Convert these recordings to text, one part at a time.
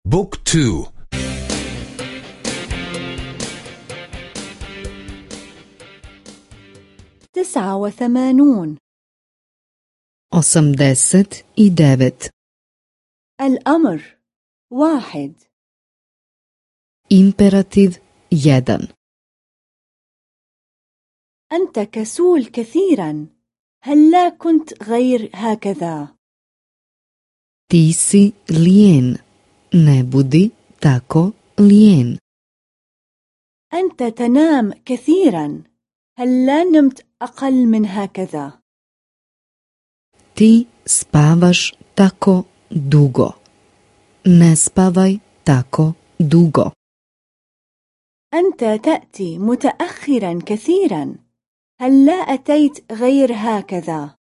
بوك 2. 89. 89. الأمر 1. Imperativ 1. أنت كسول كثيرا، هل لا كنت غير هكذا؟ Ti si lijen. Ne budi tako lijen. أنت تنام كثيرا، هل لا نمت أقل من هكذا؟ Ti spavaš tako dugo. Ne spavaj tako dugo. أنت تأتي متأخرا كثيرا، هل لا أتيت غير هكذا؟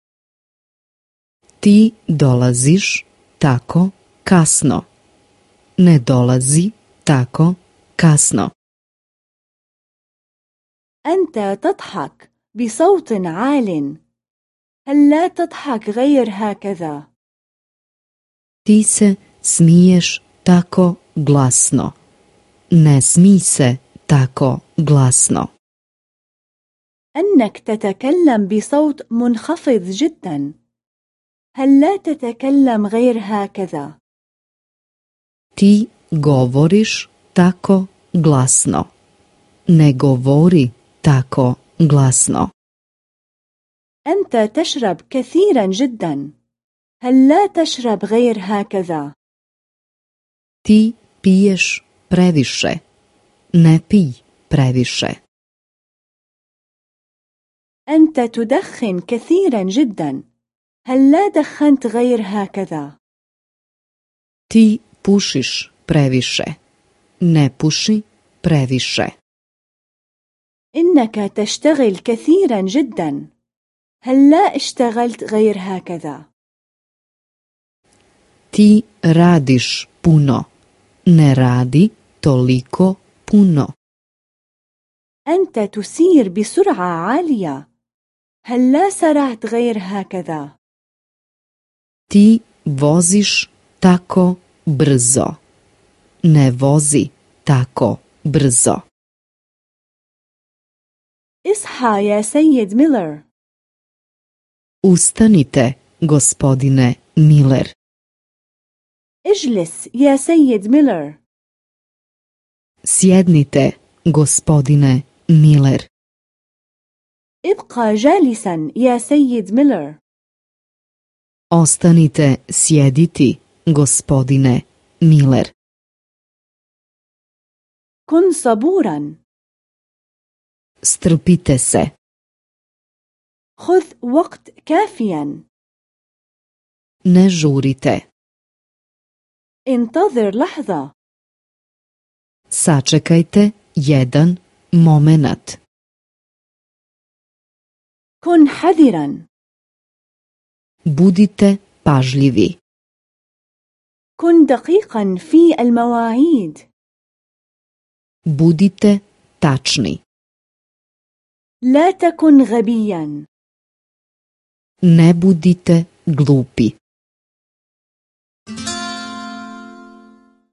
Ti dolaziš tako kasno. Ne dolazi tako kasno. أنت تضحك بصوت عال، هل لا تضحك غير هكذا؟ Ti se smiješ tako glasno. Ne smij se tako glasno. أنك تتكلم بصوت منخفض جدا، هل لا تتكلم غير هكذا؟ Ti govoriš tako glasno. Ne govori tako glasno. أنت تشرب كثيرا جدا، هل لا تشرب غير هكذا؟ Ti piješ previše. Ne pij previše. أنت تدخن كثيرا جدا، هل لا دخنت غير هكذا؟ Ti pušiš previše. Ne puši previše. إنك تشتغل كثيرا جدا، هل لا اشتغلت غير هكذا؟ Ti radiš puno. Ne radi toliko puno. أنت تسير بسرعة عالية، هل لا سرعت غير هكذا؟ Ti voziš tako brzo. Ne vozi tako brzo. اصحى يا سيد ميلر. Ustanite, gospodine Miller. اجلس يا سيد ميلر. Sjednite, gospodine Miller. ابقى جالسا يا سيد ميلر. Ostanite sjediti, gospodine Miller. كن صبورا. Strpite se. خذ وقت كافيا. Ne žurite. انتظر لحظة. Sačekajte jedan momenat. كن حذرا. Budite pažljivi. كن دقيقا في المواعيد. Budite tačni. لا تكن غبيا. Ne budite glupi.